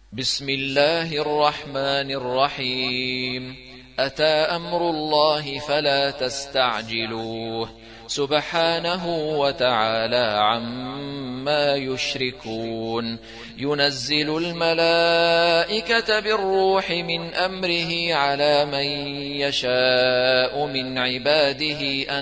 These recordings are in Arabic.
بسم الله الرحمن الرحيم. أتى أمر الله فلا تستعجلوه سبحانه وتعالى عما يشركون. ينزل الملائكة بالروح من أمره على من يشاء من عباده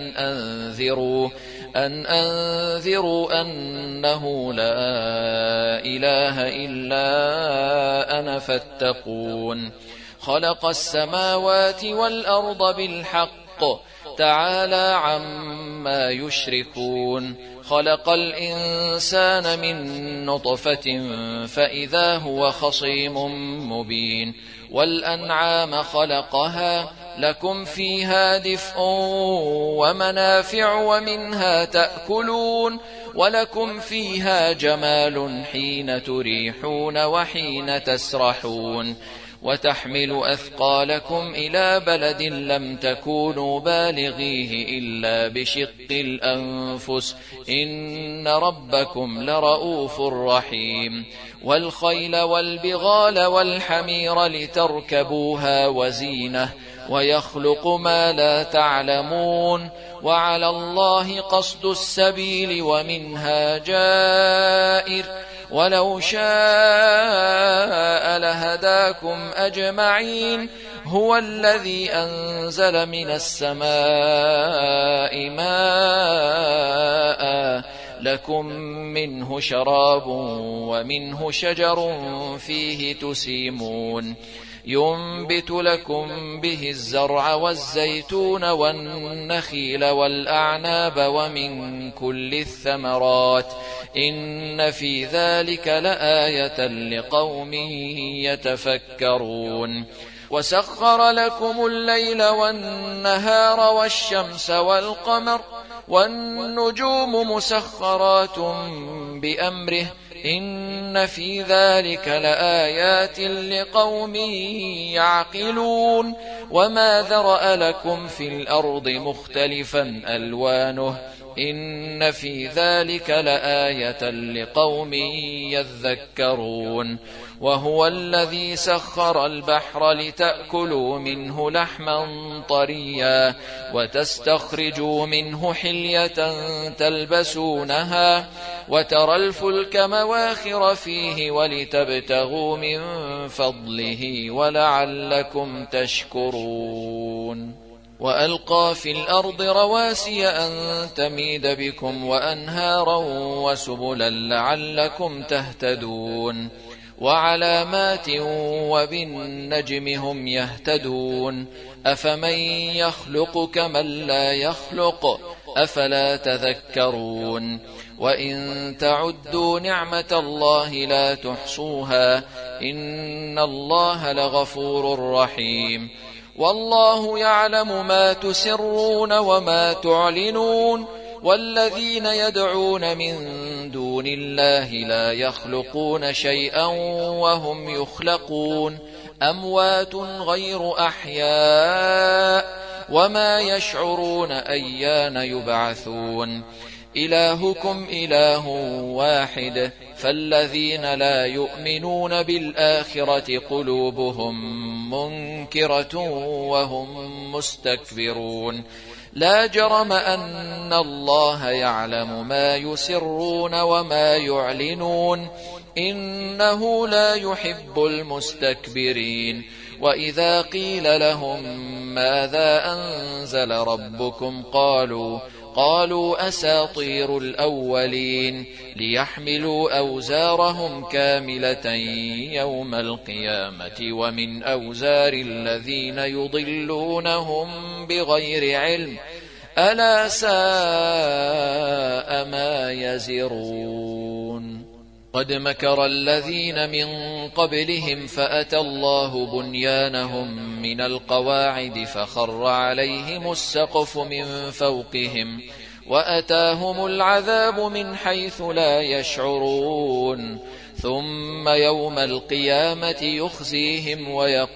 أن أنذروا أنه لا إله إلا أنا فاتقون. خلق السماوات والأرض بالحق تعالى عما يشركون. خلق الإنسان من نطفة فإذا هو خصيم مبين. والأنعام خلقها لكم فيها دفء ومنافع ومنها تأكلون ولكم فيها جمال حين تريحون وحين تسرحون. وتحمل أثقالكم إلى بلد لم تكونوا بالغيه إلا بشق الأنفس إن ربكم لرؤوف رحيم. والخيل والبغال والحمير لتركبوها وزينة ويخلق ما لا تعلمون. وعلى الله قصد السبيل ومنها جائر ولو شاء لهداكم أجمعين. هو الذي أنزل من السماء ماء لكم منه شراب ومنه شجر فيه تسيمون. ينبت لكم به الزرع والزيتون والنخيل والأعناب ومن كل الثمرات إن في ذلك لآية لقوم يتفكرون. وسخر لكم الليل والنهار والشمس والقمر والنجوم مسخرات بأمره إن في ذلك لآيات لقوم يعقلون. وما ذرأ لكم في الأرض مختلفا ألوانه إن في ذلك لآية لقوم يذكرون. وهو الذي سخر البحر لتأكلوا منه لحما طريا وتستخرجوا منه حلية تلبسونها وترى الفلك مواخر فيه ولتبتغوا من فضله ولعلكم تشكرون. وألقى في الأرض رواسي أن تميد بكم وأنهارا وسبلا لعلكم تهتدون. وعلامات وبالنجم هم يهتدون. أفمن يخلق كمن لا يخلق أفلا تذكرون. وإن تعدوا نعمة الله لا تحصوها إن الله لغفور رحيم. والله يعلم ما تسرون وما تعلنون. والذين يدعون من دون الله لا يخلقون شيئا وهم يخلقون أموات غير أحياء وما يشعرون أيان يبعثون. إلهكم إله واحد فالذين لا يؤمنون بالآخرة قلوبهم منكرة وهم مستكبرون. لا جرم أن الله يعلم ما يسرون وما يعلنون إنه لا يحب المستكبرين. وإذا قيل لهم ماذا أنزل ربكم قالوا أساطير الأولين ليحملوا أوزارهم كاملة يوم القيامة ومن أوزار الذين يضلونهم بغير علم ألا ساء ما يزرون. قد مكر الذين من قبلهم فأتى الله بنيانهم من القواعد فخر عليهم السقف من فوقهم وأتاهم العذاب من حيث لا يشعرون. ثم يوم القيامة يخزيهم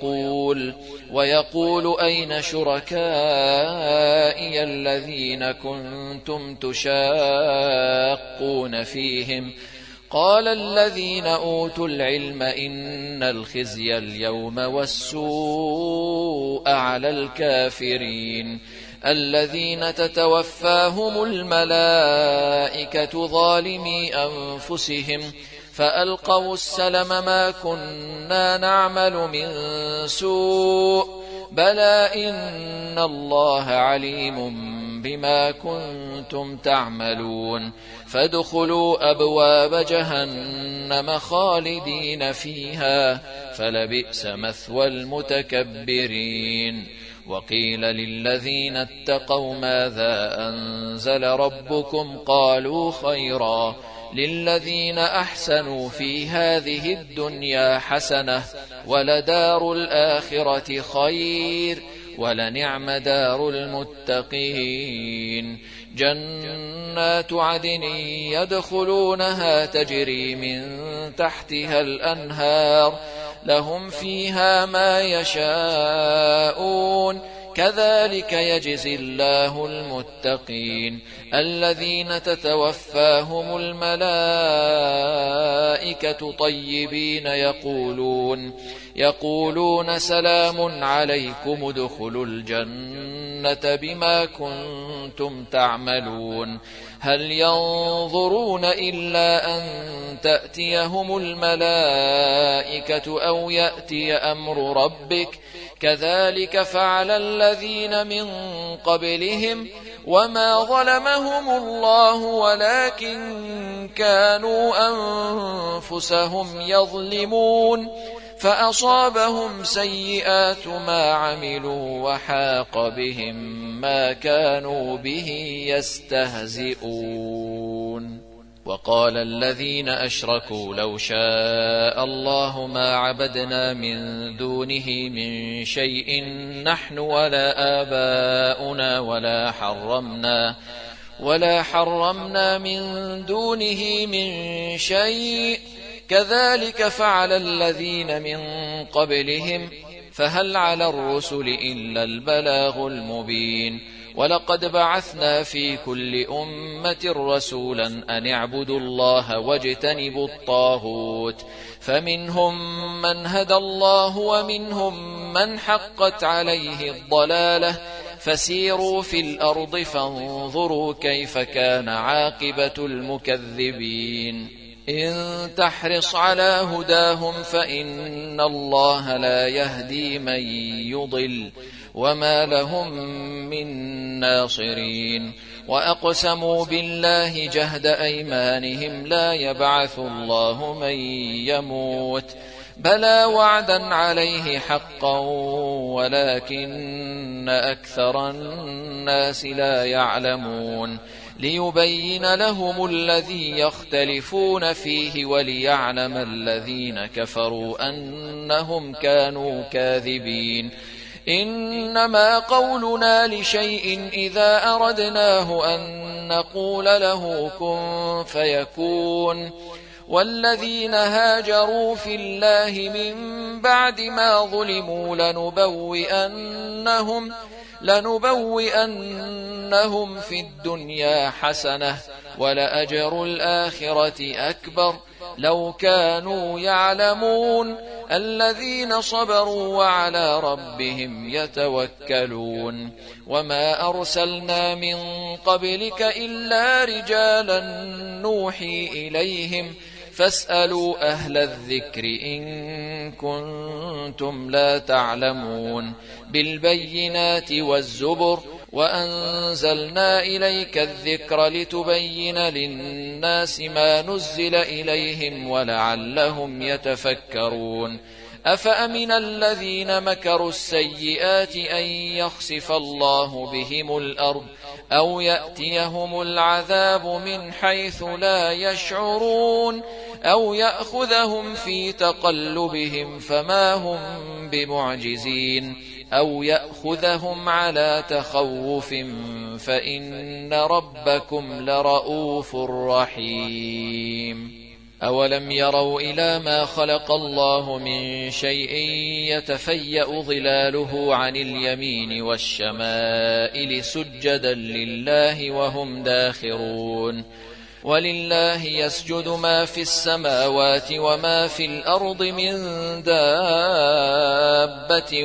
ويقول أين شركائي الذين كنتم تشاقون فيهم قال الذين أوتوا العلم إن الخزي اليوم والسوء على الكافرين الذين تتوفاهم الملائكة ظالمي أنفسهم فألقوا السلم ما كنا نعمل من سوء بلى إن الله عليم بما كنتم تعملون فادخلوا أبواب جهنم خالدين فيها فلبئس مثوى المتكبرين وقيل للذين اتقوا ماذا أنزل ربكم قالوا خيرا للذين أحسنوا في هذه الدنيا حسنة ولدار الآخرة خير ولنعم دار المتقين جنات عدن يدخلونها تجري من تحتها الأنهار لهم فيها ما يشاءون كذلك يجزي الله المتقين الذين تتوفاهم الملائكة طيبين يقولون سلام عليكم ادخلوا الجنة بما كنتم تعملون هل ينظرون إلا أن تأتيهم الملائكة أو يأتي أمر ربك كذلك فعل الذين من قبلهم وما ظلمهم الله ولكن كانوا أنفسهم يظلمون فأصابهم سيئات ما عملوا وحاق بهم ما كانوا به يستهزئون وقال الذين أشركوا لو شاء الله ما عبدنا من دونه من شيء نحن ولا آباؤنا ولا حرمنا من دونه من شيء كذلك فعل الذين من قبلهم فهل على الرسل إلا البلاغ المبين ولقد بعثنا في كل أمة رسولا أن اعبدوا الله واجتنبوا الطاغوت فمنهم من هدى الله ومنهم من حقت عليه الضلالة فسيروا في الأرض فانظروا كيف كان عاقبة المكذبين إن تحرص على هداهم فإن الله لا يهدي من يضل وما لهم من ناصرين وأقسموا بالله جهد أيمانهم لا يبعث الله من يموت بلى وعدا عليه حقا ولكن أكثر الناس لا يعلمون ليبين لهم الذي يختلفون فيه وليعلم الذين كفروا أنهم كانوا كاذبين إنما قولنا لشيء إذا أردناه أن نقول له كن فيكون والذين هاجروا في الله من بعد ما ظلموا لنبوئنهم في الدنيا حسنة ولأجر الآخرة أكبر لو كانوا يعلمون الذين صبروا وعلى ربهم يتوكلون وما أرسلنا من قبلك إلا رجالا نوحي إليهم فاسألوا أهل الذكر إن كنتم لا تعلمون بالبينات والزبر وأنزلنا إليك الذكر لتبين للناس ما نزل إليهم ولعلهم يتفكرون أفأمن الذين مكروا السيئات أن يخسف الله بهم الأرض أو يأتيهم العذاب من حيث لا يشعرون أو يأخذهم في تقلبهم فما هم بمعجزين أو يأخذهم على تخوف فإن ربكم لرؤوف رحيم أولم يروا إلى ما خلق الله من شيء يتفيأ ظلاله عن اليمين والشمائل سجدا لله وهم داخرون ولله يسجد ما في السماوات وما في الأرض من دابة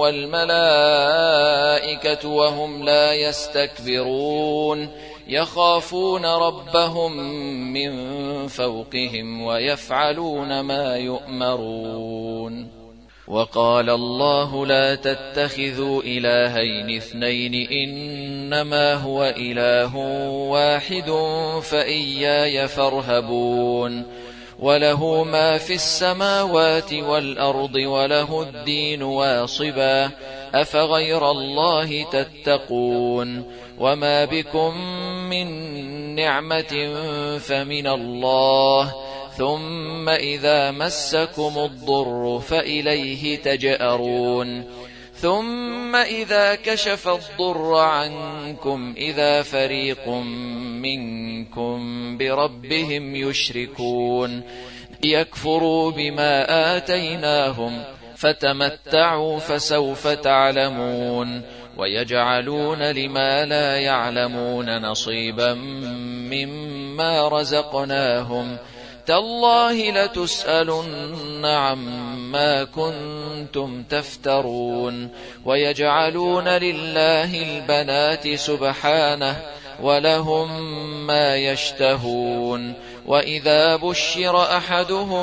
والملائكة وهم لا يستكبرون يخافون ربهم من فوقهم ويفعلون ما يؤمرون. وقال الله لا تتخذوا إلهين اثنين إنما هو إله واحد فإياي فارهبون. وله ما في السماوات والأرض وله الدين واصبا أفغير الله تتقون. وما بكم من نعمة فمن الله ثم إذا مسكم الضر فإليه تجأرون. ثم إذا كشف الضر عنكم إذا فريق منكم بربهم يشركون يكفروا بما آتيناهم فتمتعوا فسوف تعلمون. ويجعلون لما لا يعلمون نصيبا مما رزقناهم تالله لتسألن عما كنتم تفترون. ويجعلون لله البنات سبحانه ولهم ما يشتهون. وإذا بشر أحدهم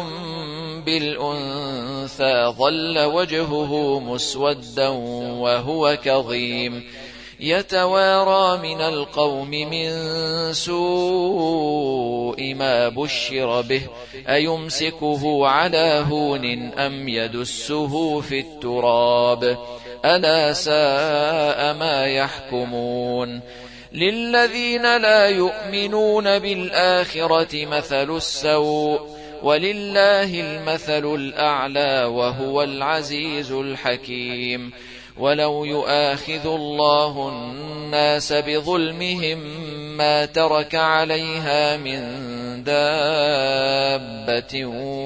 بالأنثى ظل وجهه مسودا وهو كظيم يتوارى من القوم من سوء ما بشر به أيمسكه على هون أم يدسه في التراب ألا ساء ما يحكمون. للذين لا يؤمنون بالآخرة مثل السوء ولله المثل الأعلى وهو العزيز الحكيم. ولو يؤاخذ الله الناس بظلمهم ما ترك عليها من دابة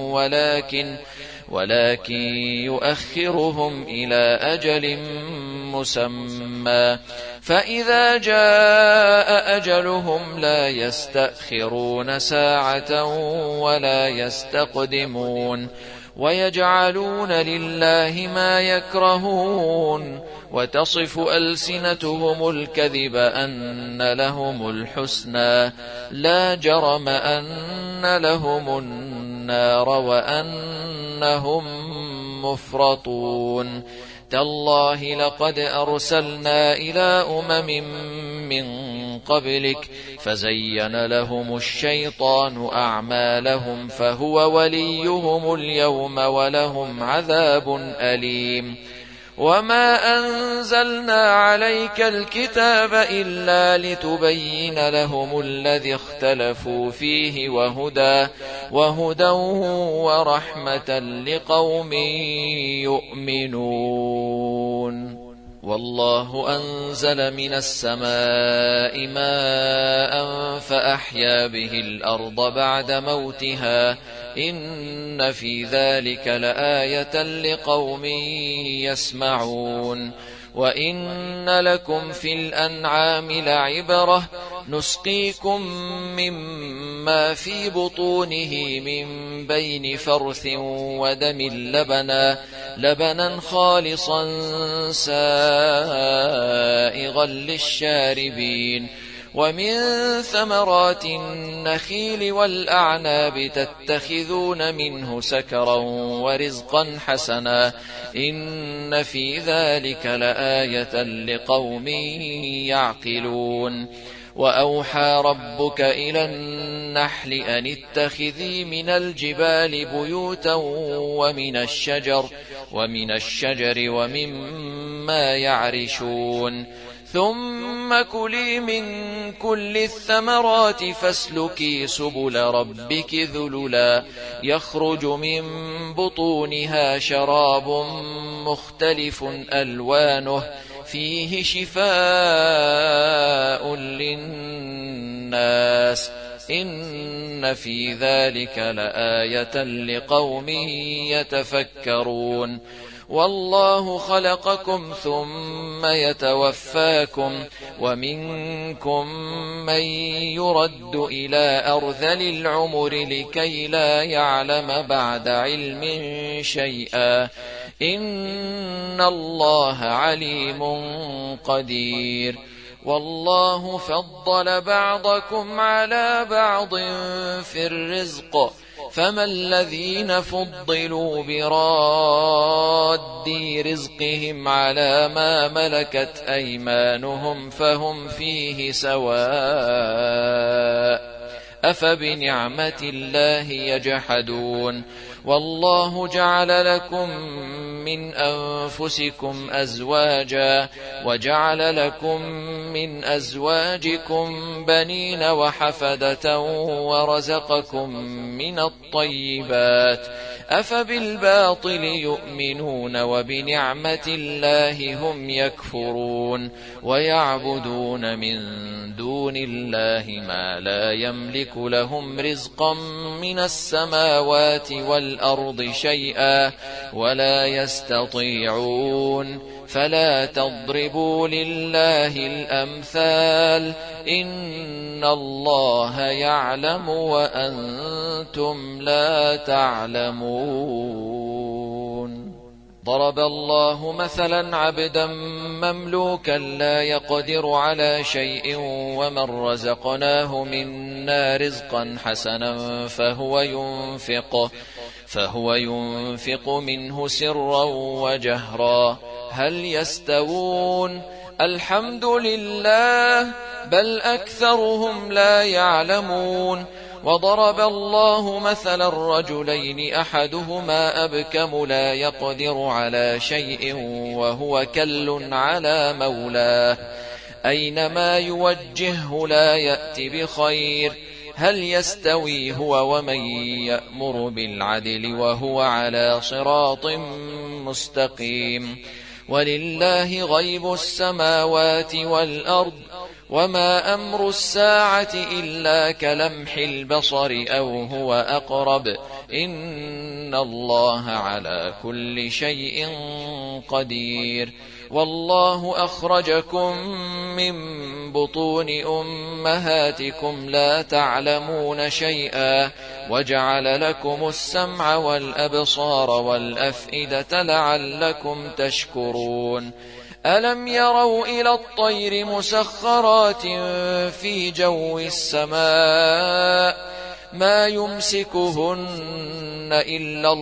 ولكن يؤخرهم إلى أجل مسمى فإذا جاء أجلهم لا يستأخرون ساعة ولا يستقدمون. ويجعلون لله ما يكرهون وتصف ألسنتهم الكذب أن لهم الحسنى لا جرم أن لهم النار وأنهم مفرطون. تالله لقد أرسلنا إلى من قبلك فزين لهم الشيطان أعمالهم فهو وليهم اليوم ولهم عذاب أليم. وما أنزلنا عليك الكتاب إلا لتبين لهم الذي اختلفوا فيه وهدى ورحمة لقوم يؤمنون. والله أنزل من السماء ماء فأحيا به الأرض بعد موتها إن في ذلك لآية لقوم يسمعون. وإن لكم في الأنعام لعبرة نسقيكم مما في بطونه من بين فرث ودم لبنا خالصا سائغا للشاربين. ومن ثمرات النخيل والأعناب تتخذون منه سكرا ورزقا حسنا إن في ذلك لآية لقوم يعقلون. وأوحى ربك إلى النحل أن اتخذي من الجبال بيوتا ومن الشجر ومما يعرشون. ثم كلي من كل الثمرات فاسلكي سبل ربك ذللا يخرج من بطونها شراب مختلف ألوانه فيه شفاء للناس إن في ذلك لآية لقوم يتفكرون والله خلقكم ثم يتوفاكم ومنكم من يرد إلى أرذل العمر لكي لا يعلم بعد علم شيئا إن الله عليم قدير والله فضل بعضكم على بعض في الرزق فما الذين فضلوا براد رزقهم على ما ملكت أيمانهم فهم فيه سواء أفبنعمة الله يجحدون والله جعل لكم من أنفسكم أزواجا وجعل لكم من أزواجكم بنين وحفدة ورزقكم من الطيبات أفبالباطل يؤمنون وبنعمة الله هم يكفرون ويعبدون من دون الله ما لا يملك لهم رزقا من السماوات والأرض شيئا ولا يستطيعون فلا تضربوا لله الأمثال إن الله يعلم وأنتم لا تعلمون ضرب الله مثلا عبدا مملوكا لا يقدر على شيء ومن رزقناه منا رزقا حسنا فهو ينفق منه سرا وجهرا هل يستوون الحمد لله بل أكثرهم لا يعلمون وضرب الله مثلا الرجلين أحدهما أبكم لا يقدر على شيء وهو كل على مولاه أينما يوجهه لا يأت بخير هل يستوي هو ومن يأمر بالعدل وهو على صراط مستقيم ولله غيب السماوات والأرض وما أمر الساعة إلا كلمح البصر أو هو أقرب إن الله على كل شيء قدير والله أخرجكم من بطون أمهاتكم لا تعلمون شيئا وجعل لكم السمع والأبصار والأفئدة لعلكم تشكرون ألم يروا إلى الطير مسخرات في جو السماء ما يمسكهن إلا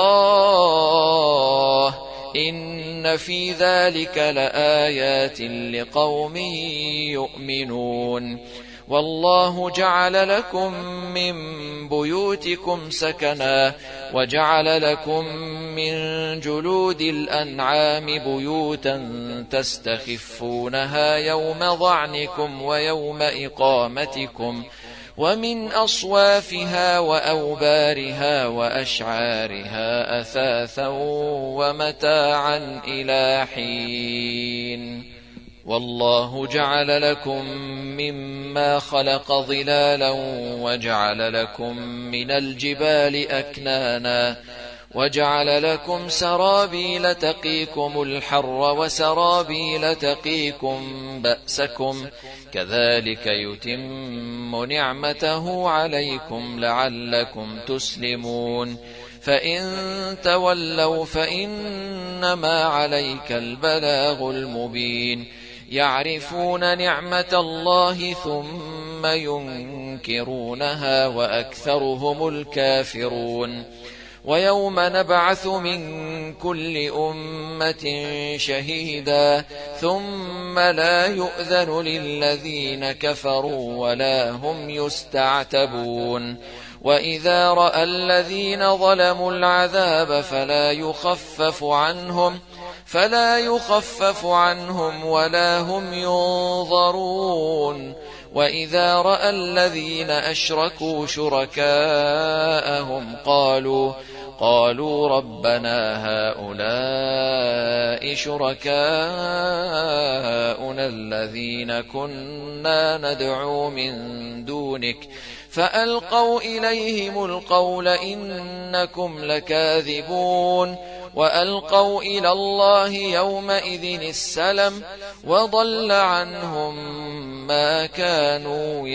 الله إن في ذلك لآيات لقوم يؤمنون والله جعل لكم من بيوتكم سكنا وجعل لكم من جلود الأنعام بيوتا تستخفونها يوم ظعنكم ويوم إقامتكم ومن أصوافها وأوبارها وأشعارها أثاثا ومتاعا إلى حين والله جعل لكم مما خلق ظلالا وجعل لكم من الجبال أكنانا وجعل لكم سرابيل تقيكم الحر وسرابيل تقيكم بأسكم كذلك يتم نعمته عليكم لعلكم تسلمون فإن تولوا فإنما عليك البلاغ المبين يعرفون نعمة الله ثم ينكرونها وأكثرهم الكافرون ويوم نبعث من كل أمة شهيدا ثم لا يؤذن للذين كفروا ولا هم يستعتبون وإذا رأى الذين ظلموا العذاب فلا يخفف عنهم ولا هم ينظرون وإذا رأى الذين أشركوا شركاءهم قالوا ربنا هؤلاء شركاؤنا الذين كنا ندعو من دونك فألقوا إليهم القول إنكم لكاذبون وألقوا إلى الله يومئذ السلم وضل عنهم ما كانوا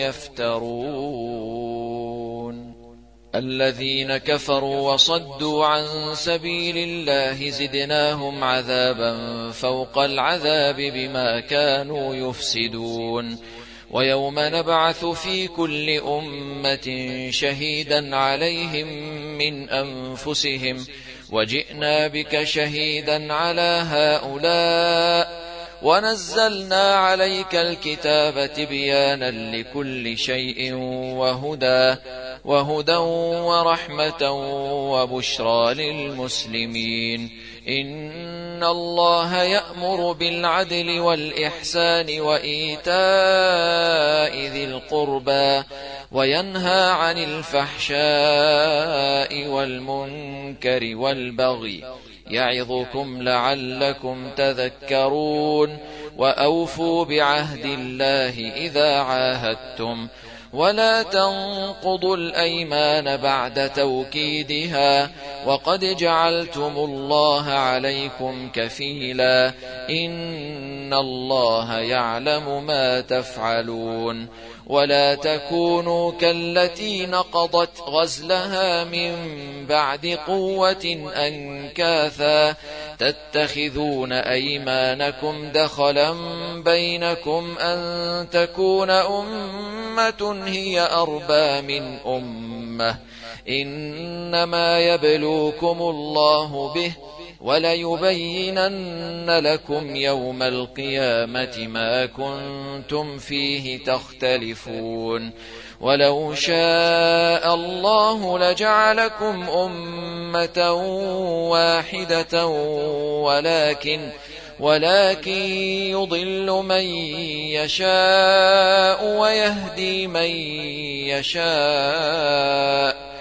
يفترون. الذين كفروا وصدوا عن سبيل الله زدناهم عذابا فوق العذاب بما كانوا يفسدون. ويوم نبعث في كل أمة شهيدا عليهم من أنفسهم وجئنا بك شهيدا على هؤلاء ونزلنا عليك الكتاب تبيانا لكل شيء وهدى ورحمة وبشرى للمسلمين. إن الله يأمر بالعدل والإحسان وإيتاء ذي القربى وينهى عن الفحشاء والمنكر والبغي يعظكم لعلكم تذكرون. وأوفوا بعهد الله إذا عاهدتم ولا تنقضوا الأيمان بعد توكيدها وقد جعلتم الله عليكم كفيلا إن الله يعلم ما تفعلون. ولا تكونوا كالتي نقضت غزلها من بعد قوة أنكاثا تتخذون أيمانكم دخلا بينكم أن تكون أمة هي أربى من أمة إنما يبلوكم الله به وليبينن لكم يوم القيامة ما كنتم فيه تختلفون. ولو شاء الله لجعلكم أمة واحدة ولكن يضل من يشاء ويهدي من يشاء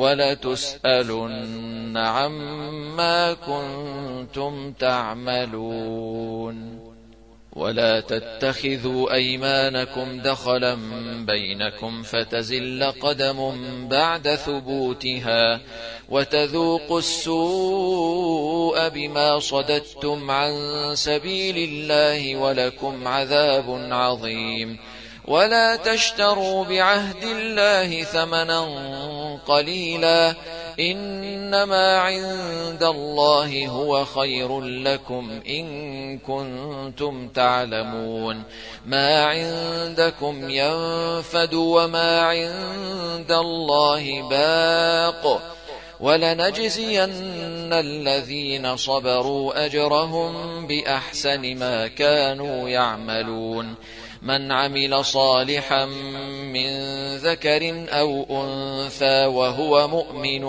ولتسألن عما كنتم تعملون. ولا تتخذوا أيمانكم دخلا بينكم فتزل قدم بعد ثبوتها وتذوقوا السوء بما صددتم عن سبيل الله ولكم عذاب عظيم. ولا تشتروا بعهد الله ثمنا قليلا إنما عند الله هو خير لكم إن كنتم تعلمون. ما عندكم ينفد وما عند الله باق ولنجزين الذين صبروا أجرهم بأحسن ما كانوا يعملون. من عمل صالحا من ذكر أو أنثى وهو مؤمن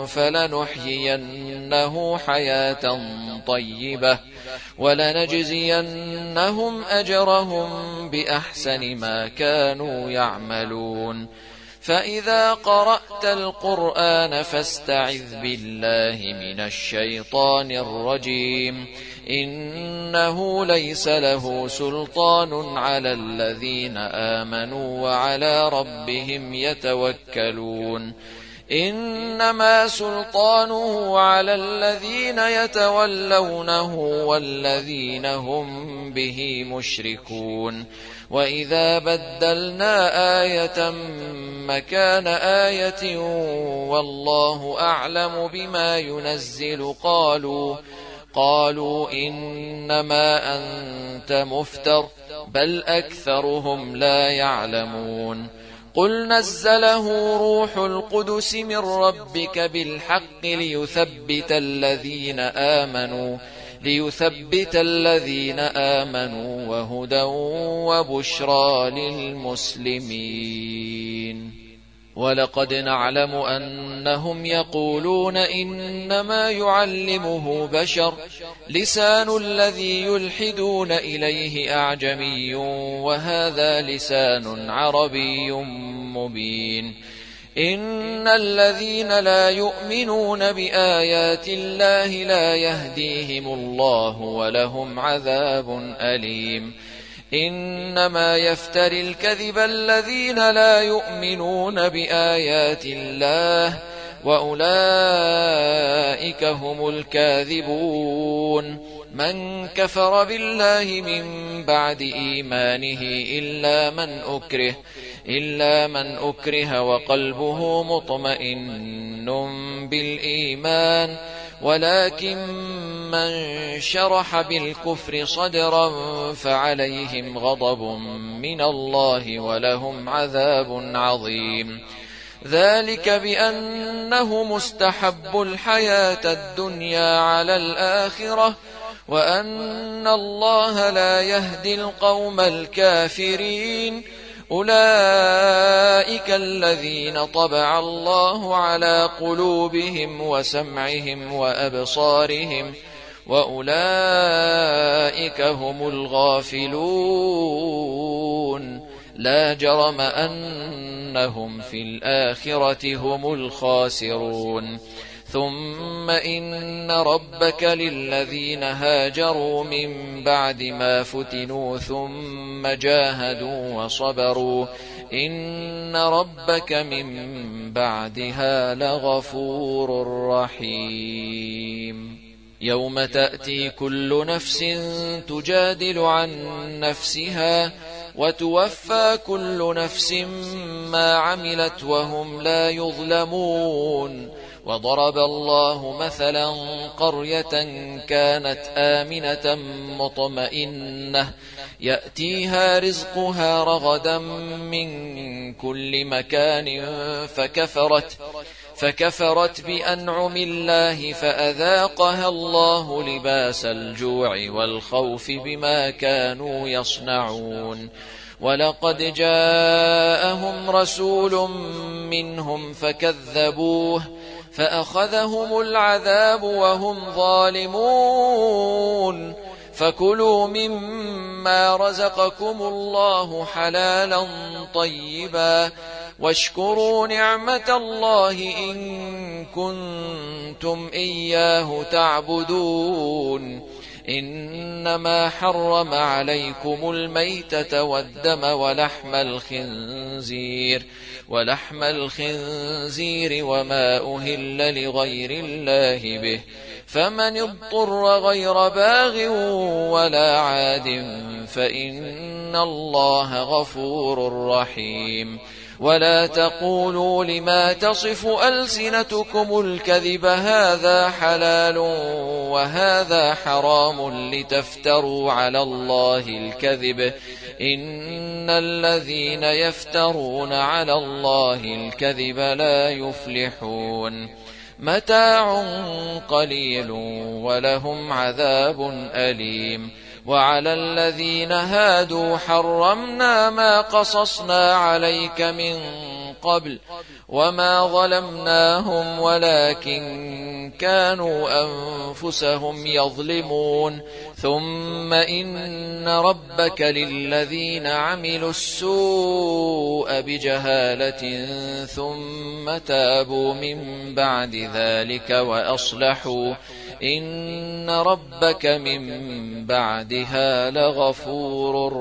فلنحيينه حياة طيبة ولنجزينهم أجرهم بأحسن ما كانوا يعملون. فإذا قرأت القرآن فاستعذ بالله من الشيطان الرجيم إنه ليس له سلطان على الذين آمنوا وعلى ربهم يتوكلون. إنما سلطانه على الذين يتولونه والذين هم به مشركون. وإذا بدلنا آية مكان آية والله أعلم بما ينزل قالوا إنما أنت مفتر بل أكثرهم لا يعلمون. قل نزله روح القدس من ربك بالحق ليثبت الذين آمنوا وهدى وبشرى للمسلمين. ولقد نعلم أنهم يقولون إنما يعلمه بشر لسان الذي يلحدون إليه أعجمي وهذا لسان عربي مبين. إن الذين لا يؤمنون بآيات الله لا يهديهم الله ولهم عذاب أليم. إنما يفتري الكذب الذين لا يؤمنون بآيات الله وأولئك هم الكاذبون. من كفر بالله من بعد إيمانه إلا من أكره وقلبه مطمئن بالإيمان، ولكن من شرح بالكفر صدرا فعليهم غضب من الله ولهم عذاب عظيم. ذلك بأنه مستحب الحياة الدنيا على الآخرة وأن الله لا يهدي القوم الكافرين. أولئك الذين طبع الله على قلوبهم وسمعهم وأبصارهم وأولئك هم الغافلون. لا جرم أنهم في الآخرة هم الخاسرون. ثم إن ربك للذين هاجروا من بعد ما فتنوا ثم جاهدوا وصبروا إن ربك من بعدها لغفور رحيم. يوم تأتي كل نفس تجادل عن نفسها وتوفى كل نفس ما عملت وهم لا يظلمون. وضرب الله مثلا قرية كانت آمنة مطمئنة يأتيها رزقها رغدا من كل مكان فكفرت بأنعم الله فأذاقها الله لباس الجوع والخوف بما كانوا يصنعون. ولقد جاءهم رسول منهم فكذبوه فأخذهم العذاب وهم ظالمون. فكلوا مما رزقكم الله حلالا طيبا واشكروا نعمة الله إن كنتم إياه تعبدون. إنما حرم عليكم الميتة والدم ولحم الخنزير وما أهل لغير الله به، فمن اضطر غير باغ ولا عاد فإن الله غفور رحيم. ولا تقولوا لما تصف ألسنتكم الكذب هذا حلال وهذا حرام لتفتروا على الله الكذب إن الذين يفترون على الله الكذب لا يفلحون. متاع قليل ولهم عذاب أليم. وعلى الذين هادوا حرمنا ما قصصنا عليك من قبل وما ظلمناهم ولكن كانوا أنفسهم يظلمون. ثم إن ربك للذين عملوا السوء بجهالة ثم تابوا من بعد ذلك وأصلحوا إن ربك من بعدها لغفور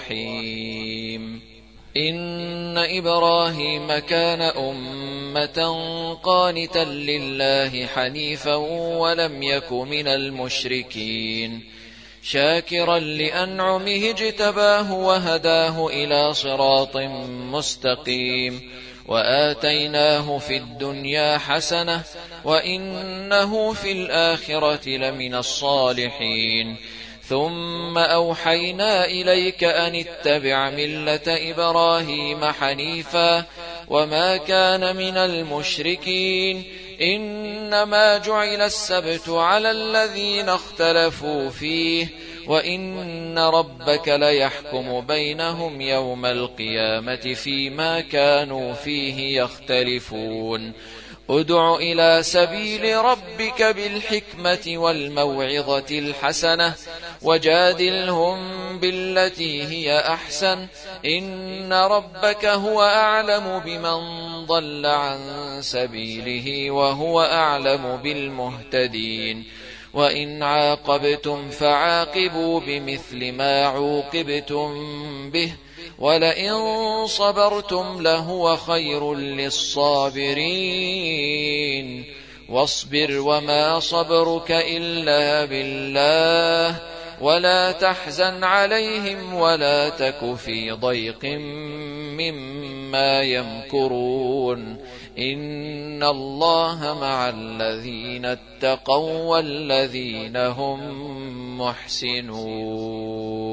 رحيم. إن إبراهيم كان أمة قانتا لله حنيفا ولم يك من المشركين شاكرا لأنعمه اجتباه وهداه إلى صراط مستقيم. وآتيناه في الدنيا حسنة وإنه في الآخرة لمن الصالحين. ثم أوحينا إليك أن اتبع ملة إبراهيم حنيفا وما كان من المشركين. إنما جعل السبت على الذين اختلفوا فيه وإن ربك ليحكم بينهم يوم القيامة فيما كانوا فيه يختلفون. ادع إلى سبيل ربك بالحكمة والموعظة الحسنة وجادلهم بالتي هي أحسن إن ربك هو أعلم بمن ضل عن سبيله وهو أعلم بالمهتدين. وإن عاقبتم فعاقبوا بمثل ما عوقبتم به ولئن صبرتم لهو خير للصابرين. واصبر وما صبرك إلا بالله ولا تحزن عليهم ولا تك في ضيق مما يمكرون. إن الله مع الذين اتقوا والذين هم محسنون.